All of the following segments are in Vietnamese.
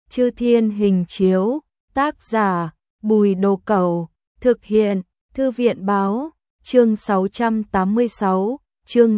Chư Thiên Hình Chiếu, tác giả Bùi Đồ Cẩu, thực hiện Thư viện Báo, chương 686, chương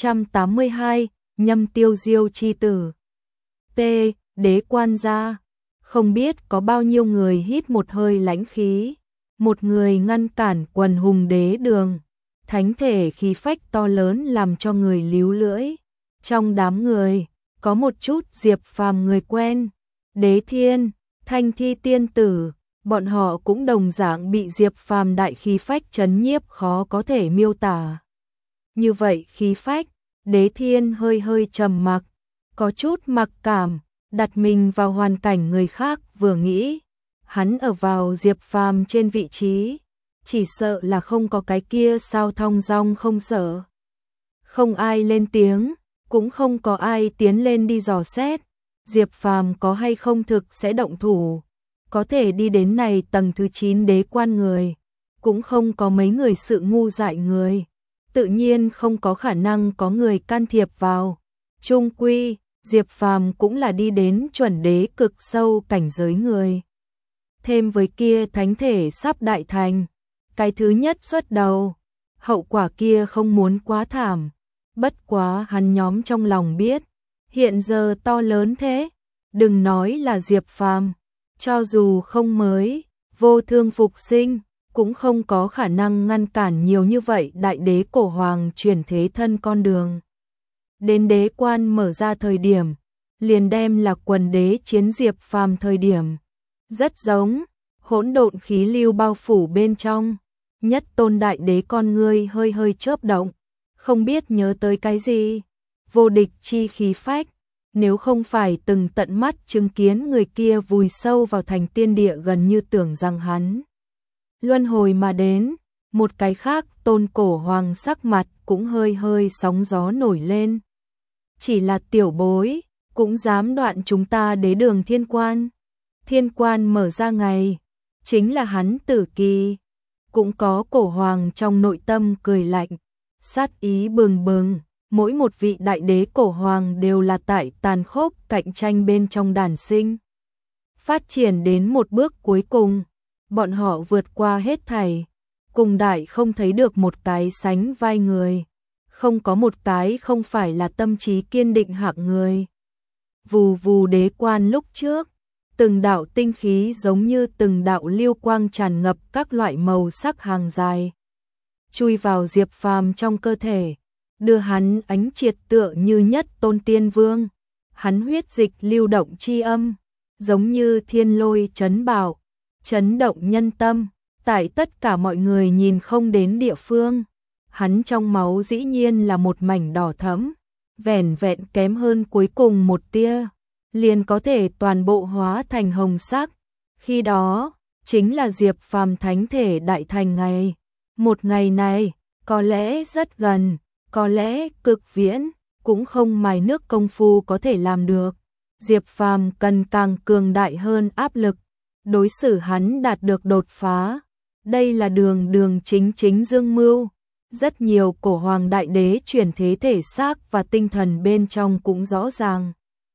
682, Nhâm Tiêu Diêu chi tử. T. Đế quan gia. Không biết có bao nhiêu người hít một hơi lãnh khí, một người ngăn cản quần hùng đế đường. Thánh thể khí phách to lớn làm cho người líu lưỡi. Trong đám người, có một chút Diệp Phàm người quen. Đế Thiên, Thanh Thi tiên tử, bọn họ cũng đồng dạng bị Diệp Phàm đại khí phách chấn nhiếp khó có thể miêu tả. Như vậy khí phách, Đế Thiên hơi hơi trầm mặc, có chút mặc cảm, đặt mình vào hoàn cảnh người khác vừa nghĩ. Hắn ở vào Diệp Phàm trên vị trí, chỉ sợ là không có cái kia sao thong dong không sợ. Không ai lên tiếng, cũng không có ai tiến lên đi dò xét. Diệp Phàm có hay không thực sẽ động thủ, có thể đi đến này tầng thứ 9 đế quan người, cũng không có mấy người sự ngu dại người, tự nhiên không có khả năng có người can thiệp vào. Chung quy, Diệp Phàm cũng là đi đến chuẩn đế cực sâu cảnh giới người. Thêm với kia thánh thể sắp đại thành, cái thứ nhất xuất đầu, hậu quả kia không muốn quá thảm. Bất quá hắn nhóm trong lòng biết, hiện giờ to lớn thế, đừng nói là Diệp Phàm, cho dù không mới, vô thương phục sinh, cũng không có khả năng ngăn cản nhiều như vậy đại đế cổ hoàng chuyển thế thân con đường. Đến đế quan mở ra thời điểm, liền đem là quần đế chiến Diệp Phàm thời điểm. Rất giống, hỗn độn khí lưu bao phủ bên trong, nhất tôn đại đế con ngươi hơi hơi chớp động, không biết nhớ tới cái gì, vô địch chi khí phách, nếu không phải từng tận mắt chứng kiến người kia vùi sâu vào thành tiên địa gần như tưởng rằng hắn luân hồi mà đến. Một cái khác tôn cổ hoàng sắc mặt cũng hơi hơi sóng gió nổi lên. Chỉ là tiểu bối, cũng dám đoạn chúng ta đế đường thiên quan. Thiên quan mở ra ngày, chính là hắn tử kỳ. Cũng có cổ hoàng trong nội tâm cười lạnh, sát ý bừng bừng. Mỗi một vị đại đế cổ hoàng đều là tại tàn khốc cạnh tranh bên trong đàn sinh. Phát triển đến một bước cuối cùng, bọn họ vượt qua hết thảy, cùng đại không thấy được một cái sánh vai người, không có một cái không phải là tâm trí kiên định hạng người. Vù vù đế quan lúc trước, từng đạo tinh khí giống như từng đạo liêu quang tràn ngập các loại màu sắc hàng dài, chui vào Diệp Phàm trong cơ thể, đưa hắn ánh triệt tựa như nhất tôn tiên vương. Hắn huyết dịch lưu động chi âm, giống như thiên lôi chấn bảo, chấn động nhân tâm, tại tất cả mọi người nhìn không đến địa phương. Hắn trong máu dĩ nhiên là một mảnh đỏ thẫm, vẻn vẹn kém hơn cuối cùng một tia, liền có thể toàn bộ hóa thành hồng sắc. Khi đó, chính là Diệp Phàm thánh thể đại thành ngày. Một ngày này, có lẽ rất gần, có lẽ cực viễn, cũng không mài nước công phu có thể làm được. Diệp Phàm cần càng cường đại hơn áp lực, đối xử hắn đạt được đột phá. Đây là đường chính dương mưu. Rất nhiều cổ hoàng đại đế chuyển thế thể xác và tinh thần bên trong cũng rõ ràng.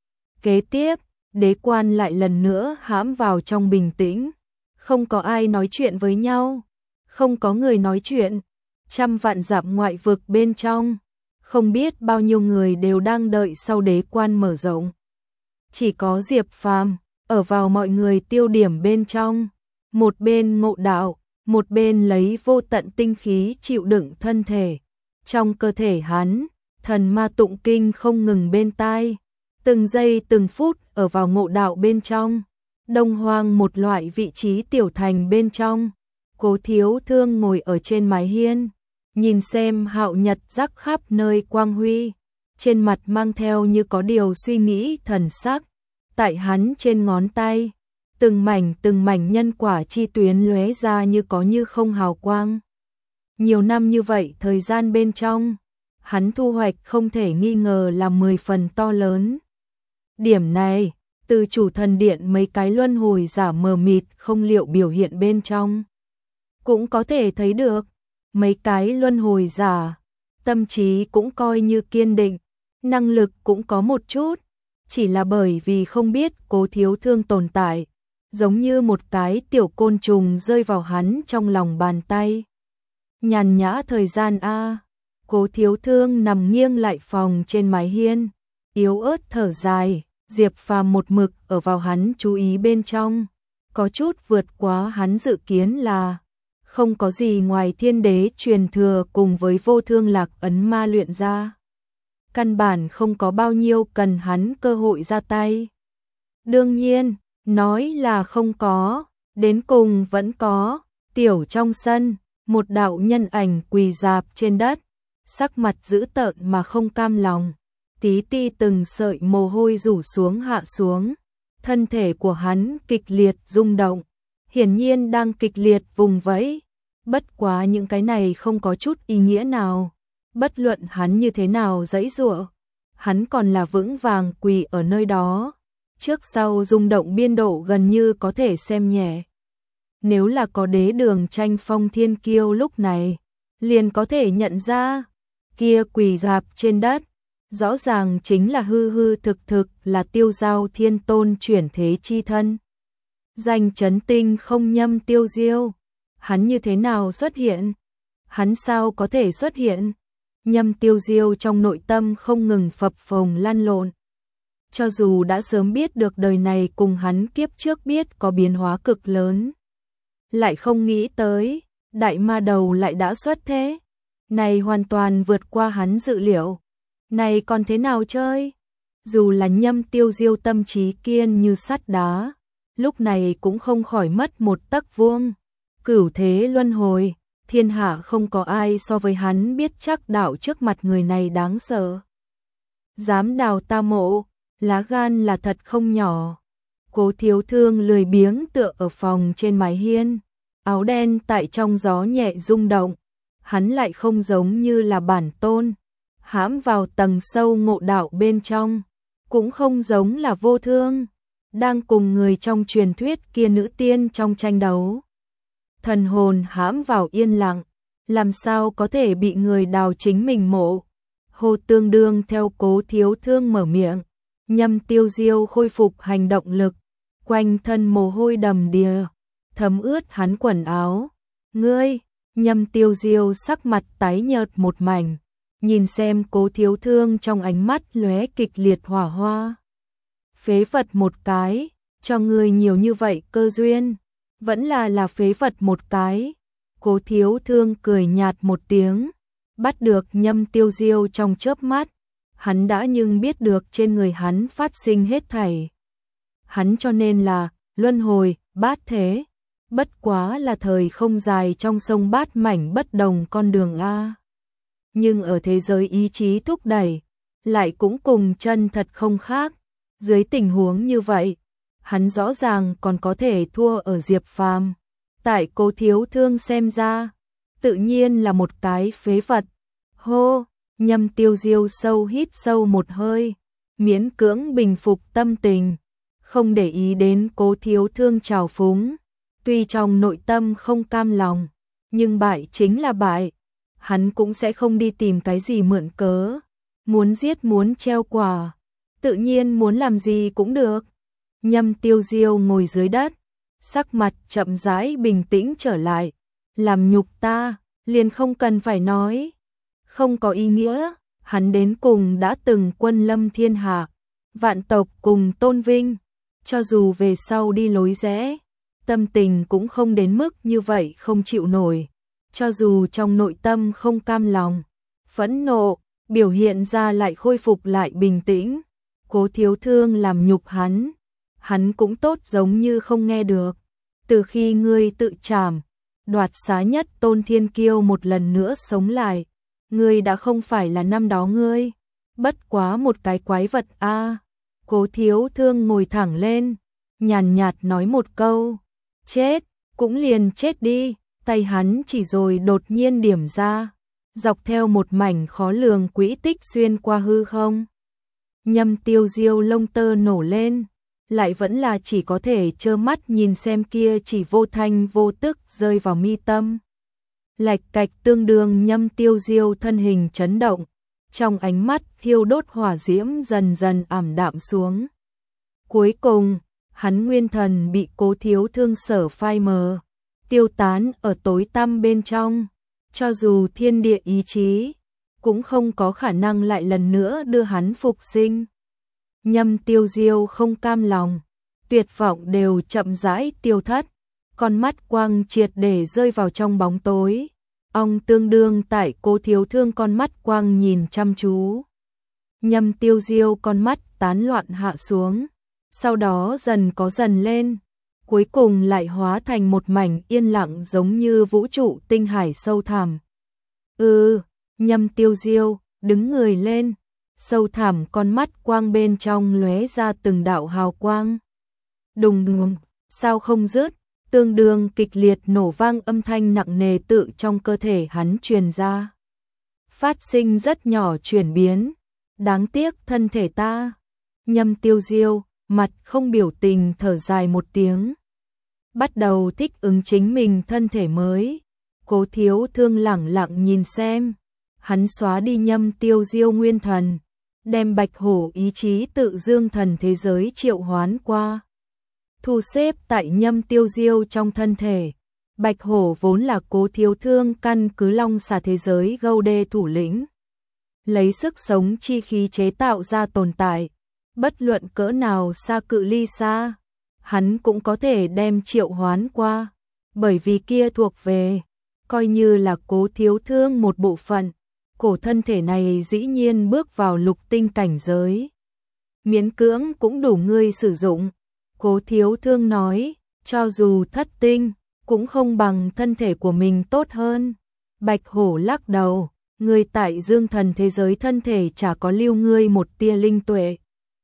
Kế tiếp, đế quan lại lần nữa hãm vào trong bình tĩnh. Không có ai nói chuyện với nhau, không có người nói chuyện. Trăm vạn dặm ngoại vực bên trong, không biết bao nhiêu người đều đang đợi sau đế quan mở rộng. Chỉ có Diệp Phàm ở vào mọi người tiêu điểm bên trong, một bên ngộ đạo, một bên lấy vô tận tinh khí chịu đựng thân thể. Trong cơ thể hắn, thần ma tụng kinh không ngừng bên tai, từng giây từng phút ở vào ngộ đạo bên trong. Đông Hoang một loại vị trí tiểu thành bên trong, Cố Thiếu Thương ngồi ở trên mái hiên, nhìn xem hạo nhật rắc khắp nơi quang huy, trên mặt mang theo như có điều suy nghĩ thần sắc. Tại hắn trên ngón tay, từng mảnh nhân quả chi tuyến lóe ra như có như không hào quang. Nhiều năm như vậy thời gian bên trong, hắn thu hoạch không thể nghi ngờ là 10 phần to lớn. Điểm này, từ chủ thần điện mấy cái luân hồi giả mờ mịt không liệu biểu hiện bên trong, cũng có thể thấy được. Mấy cái luân hồi giả, tâm trí cũng coi như kiên định, năng lực cũng có một chút, chỉ là bởi vì không biết Cố Thiếu Thương tồn tại, giống như một cái tiểu côn trùng rơi vào hắn trong lòng bàn tay. Nhàn nhã thời gian a. Cố Thiếu Thương nằm nghiêng lại phòng trên mái hiên, yếu ớt thở dài, Diệp Phàm một mực ở vào hắn chú ý bên trong, có chút vượt quá hắn dự kiến là không có gì ngoài thiên đế truyền thừa cùng với vô thương lạc ấn ma luyện ra. Căn bản không có bao nhiêu cần hắn cơ hội ra tay. Đương nhiên, nói là không có, đến cùng vẫn có. Tiểu trong sân, một đạo nhân ảnh quỳ rạp trên đất, sắc mặt dữ tợn mà không cam lòng, tí ti từng sợi mồ hôi rủ xuống hạ xuống, thân thể của hắn kịch liệt rung động, hiển nhiên đang kịch liệt vùng vẫy. Bất quá những cái này không có chút ý nghĩa nào, bất luận hắn như thế nào giãy giụa, hắn còn là vững vàng quỳ ở nơi đó, trước sau rung động biên độ gần như có thể xem nhẹ. Nếu là có đế đường tranh phong thiên kiêu lúc này, liền có thể nhận ra, kia quỳ rạp trên đất, rõ ràng chính là hư hư thực thực là Tiêu Giao Thiên Tôn chuyển thế chi thân. Danh chấn tinh không nhâm Tiêu Diêu, hắn như thế nào xuất hiện? Hắn sao có thể xuất hiện? Nhâm Tiêu Diêu trong nội tâm không ngừng phập phồng lăn lộn. Cho dù đã sớm biết được đời này cùng hắn kiếp trước biết có biến hóa cực lớn, lại không nghĩ tới, đại ma đầu lại đã xuất thế. Này hoàn toàn vượt qua hắn dự liệu. Này còn thế nào chơi? Dù là Nhâm Tiêu Diêu tâm trí kiên như sắt đá, lúc này cũng không khỏi mất một tấc vuông. Cửu thế luân hồi, thiên hạ không có ai so với hắn biết chắc đạo trước mặt người này đáng sợ. Dám đào ta mộ, lá gan là thật không nhỏ. Cố Thiếu Thương lười biếng tựa ở phòng trên mái hiên, áo đen tại trong gió nhẹ rung động, hắn lại không giống như là bản tôn, hãm vào tầng sâu ngộ đạo bên trong, cũng không giống là vô thương, đang cùng người trong truyền thuyết kia nữ tiên trong tranh đấu. Thần hồn hãm vào yên lặng, làm sao có thể bị người đào chính mình mộ. Hồ Tương Đương theo Cố Thiếu Thương mở miệng, Nhâm Tiêu Diêu khôi phục hành động lực, quanh thân mồ hôi đầm đìa, thấm ướt hắn quần áo. Ngươi, Nhâm Tiêu Diêu sắc mặt tái nhợt một mảnh, nhìn xem Cố Thiếu Thương trong ánh mắt lóe kịch liệt hỏa hoa. Phế vật một cái, cho ngươi nhiều như vậy cơ duyên, vẫn là phế vật một cái. Cố Thiếu Thương cười nhạt một tiếng, bắt được Nhâm Tiêu Diêu trong chớp mắt, hắn đã nhưng biết được trên người hắn phát sinh hết thảy. Hắn cho nên là luân hồi, bát thế, bất quá là thời không dài trong sông bát mảnh bất đồng con đường a. Nhưng ở thế giới ý chí thúc đẩy, lại cũng cùng chân thật không khác. Dưới tình huống như vậy, hắn rõ ràng còn có thể thua ở Diệp Phàm. Tại Cố Thiếu Thương xem ra, tự nhiên là một cái phế vật. Hô, Nhâm Tiêu Diêu sâu hít sâu một hơi, miễn cưỡng bình phục tâm tình, không để ý đến Cố Thiếu Thương trào phúng. Tuy trong nội tâm không cam lòng, nhưng bại chính là bại, hắn cũng sẽ không đi tìm cái gì mượn cớ. Muốn giết muốn treo quả, tự nhiên muốn làm gì cũng được. Nhâm Tiêu Diêu ngồi dưới đất, sắc mặt chậm rãi bình tĩnh trở lại. Làm nhục ta, liền không cần phải nói. Không có ý nghĩa, hắn đến cùng đã từng quân lâm thiên hạ, vạn tộc cùng tôn vinh. Cho dù về sau đi lối rẽ, tâm tình cũng không đến mức như vậy không chịu nổi. Cho dù trong nội tâm không cam lòng, phẫn nộ, biểu hiện ra lại khôi phục lại bình tĩnh. Cố Thiếu Thương làm nhục hắn cũng tốt giống như không nghe được. Từ khi ngươi tự trảm, đoạt xá nhất tôn thiên kiêu một lần nữa sống lại, ngươi đã không phải là năm đó ngươi, bất quá một cái quái vật a. Cố Thiếu Thương ngồi thẳng lên, nhàn nhạt nói một câu, chết, cũng liền chết đi. Tay hắn chỉ rồi đột nhiên điểm ra, dọc theo một mảnh khó lường quỹ tích xuyên qua hư không. Nhâm Tiêu Diêu lông tơ nổ lên, lại vẫn là chỉ có thể trơ mắt nhìn xem kia chỉ vô thanh vô tức rơi vào mi tâm. Lạch cạch tương đương Nhâm Tiêu Diêu thân hình chấn động, trong ánh mắt thiêu đốt hỏa diễm dần dần ảm đạm xuống. Cuối cùng, hắn nguyên thần bị Cố Thiếu Thương sở phai mờ, tiêu tán ở tối tăm bên trong, cho dù thiên địa ý chí, cũng không có khả năng lại lần nữa đưa hắn phục sinh. Nhâm Tiêu Diêu không cam lòng, tuyệt vọng đều chậm rãi tiêu thất, con mắt quang triệt để rơi vào trong bóng tối. Ông tương đương tại Cố Thiếu Thương con mắt quang nhìn chăm chú. Nhâm Tiêu Diêu con mắt tán loạn hạ xuống, sau đó dần có dần lên, cuối cùng lại hóa thành một mảnh yên lặng giống như vũ trụ tinh hải sâu thẳm. Nhâm Tiêu Diêu đứng người lên, sâu thẳm con mắt quang bên trong lóe ra từng đạo hào quang. Đùng đùng, sao không dứt, tương đương kịch liệt nổ vang âm thanh nặng nề tự trong cơ thể hắn truyền ra. Phát sinh rất nhỏ chuyển biến, đáng tiếc thân thể ta. Nhâm Tiêu Diêu, mặt không biểu tình thở dài một tiếng. Bắt đầu thích ứng chính mình thân thể mới. Cố Thiếu Thương lẳng lặng nhìn xem. Hắn xóa đi Nhâm Tiêu Diêu nguyên thần, đem Bạch Hổ ý chí tự dương thần thế giới triệu hoán qua. Thu xếp tại Nhâm Tiêu Diêu trong thân thể. Bạch Hổ vốn là Cố Thiếu Thương căn cứ Long Xà thế giới Gâu Đê thủ lĩnh, lấy sức sống chi khí chế tạo ra tồn tại, bất luận cỡ nào xa cự ly xa, hắn cũng có thể đem triệu hoán qua, bởi vì kia thuộc về, coi như là Cố Thiếu Thương một bộ phận, cổ thân thể này dĩ nhiên bước vào lục tinh cảnh giới. Miễn cưỡng cũng đủ ngươi sử dụng. Cố Thiếu Thương nói, cho dù thất tinh, cũng không bằng thân thể của mình tốt hơn. Bạch Hổ lắc đầu, ngươi tại dương thần thế giới thân thể chả có lưu ngươi một tia linh tuệ.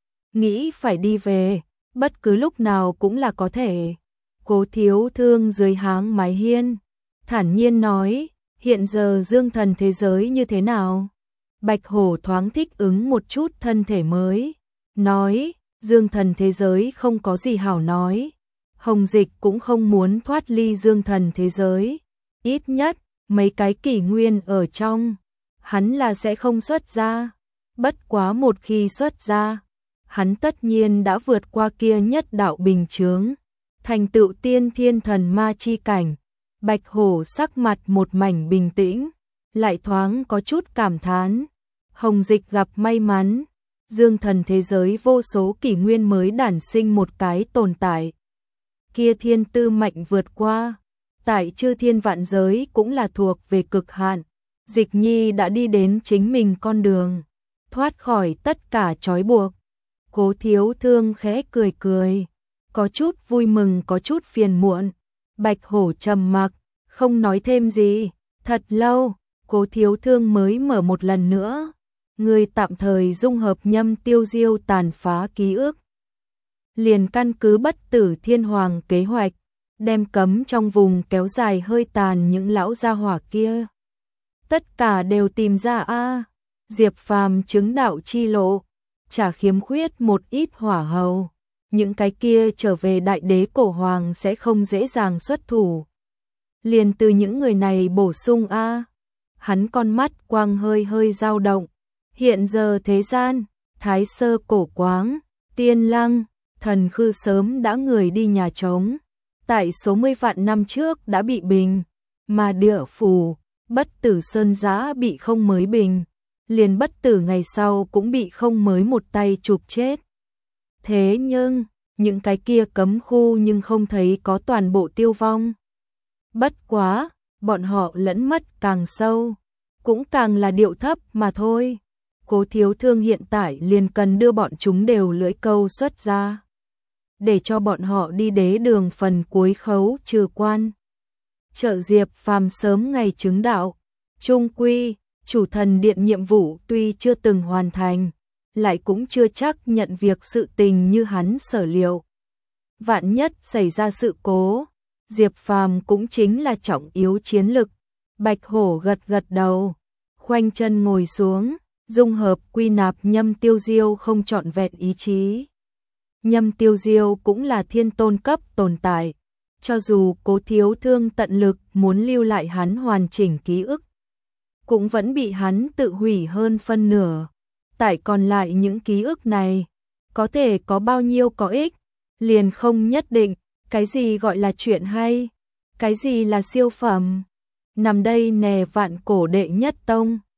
Nghĩ phải đi về, bất cứ lúc nào cũng là có thể. Cố Thiếu Thương dưới háng mái hiên, thản nhiên nói, hiện giờ dương thần thế giới như thế nào? Bạch Hổ thoáng thích ứng một chút thân thể mới, nói, dương thần thế giới không có gì hảo nói. Hồng Dịch cũng không muốn thoát ly dương thần thế giới. Ít nhất, mấy cái kỷ nguyên ở trong, hắn là sẽ không xuất ra. Bất quá một khi xuất ra, hắn tất nhiên đã vượt qua kia nhất đạo bình chướng, thành tựu tiên thiên thần ma chi cảnh. Bạch Hổ sắc mặt một mảnh bình tĩnh, lại thoáng có chút cảm thán. Hồng Dịch gặp may mắn, dương thần thế giới vô số kỷ nguyên mới đản sinh một cái tồn tại. Kia thiên tư mạnh vượt qua, tại chư thiên vạn giới cũng là thuộc về cực hạn. Dịch Nhi đã đi đến chính mình con đường, thoát khỏi tất cả trói buộc. Cố Thiếu Thương khẽ cười cười, có chút vui mừng có chút phiền muộn. Bạch Hổ trầm mặc, không nói thêm gì. Thật lâu, Cố Thiếu Thương mới mở một lần nữa. Người tạm thời dung hợp Nhâm Tiêu Diêu tàn phá ký ức. Liền căn cứ Bất Tử Thiên Hoàng kế hoạch, đem cấm trong vùng kéo dài hơi tàn những lão gia hỏa kia. Tất cả đều tìm ra a. Diệp Phàm chứng đạo chi lộ, chả khiếm khuyết một ít hỏa hầu. Những cái kia trở về đại đế cổ hoàng sẽ không dễ dàng xuất thủ. Liền từ những người này bổ sung a. Hắn con mắt quang hơi hơi dao động. Hiện giờ thế gian, Thái Sơ Cổ Quáng, Tiên Lăng, Thần Khư sớm đã người đi nhà trống. Tại số 10 vạn năm trước đã bị bình, mà Địa Phủ, Bất Tử Sơn Giã bị không mới bình, liền Bất Tử ngày sau cũng bị không mới một tay chụp chết. Thế nhưng, những cái kia cấm khu nhưng không thấy có toàn bộ tiêu vong. Bất quá, bọn họ lẫn mất càng sâu, cũng càng là điệu thấp mà thôi. Cố Thiếu Thương hiện tại liền cần đưa bọn chúng đều lưỡi câu xuất ra, để cho bọn họ đi đế đường phần cuối khấu trừ quan. Trợ Diệp Phàm sớm ngày chứng đạo, trung quy, chủ thần điện nhiệm vụ tuy chưa từng hoàn thành, lại cũng chưa chắc nhận việc sự tình như hắn sở liệu. Vạn nhất xảy ra sự cố, Diệp Phàm cũng chính là trọng yếu chiến lực. Bạch Hổ gật gật đầu, khoanh chân ngồi xuống, dung hợp quy nạp Nhâm Tiêu Diêu không trọn vẹn ý chí. Nhâm Tiêu Diêu cũng là thiên tôn cấp tồn tại, cho dù Cố Thiếu Thương tận lực muốn lưu lại hắn hoàn chỉnh ký ức, cũng vẫn bị hắn tự hủy hơn phân nửa. Tại còn lại những ký ức này, có thể có bao nhiêu có ích, liền không nhất định, cái gì gọi là chuyện hay, cái gì là siêu phẩm. Nằm đây nè vạn cổ đệ nhất tông.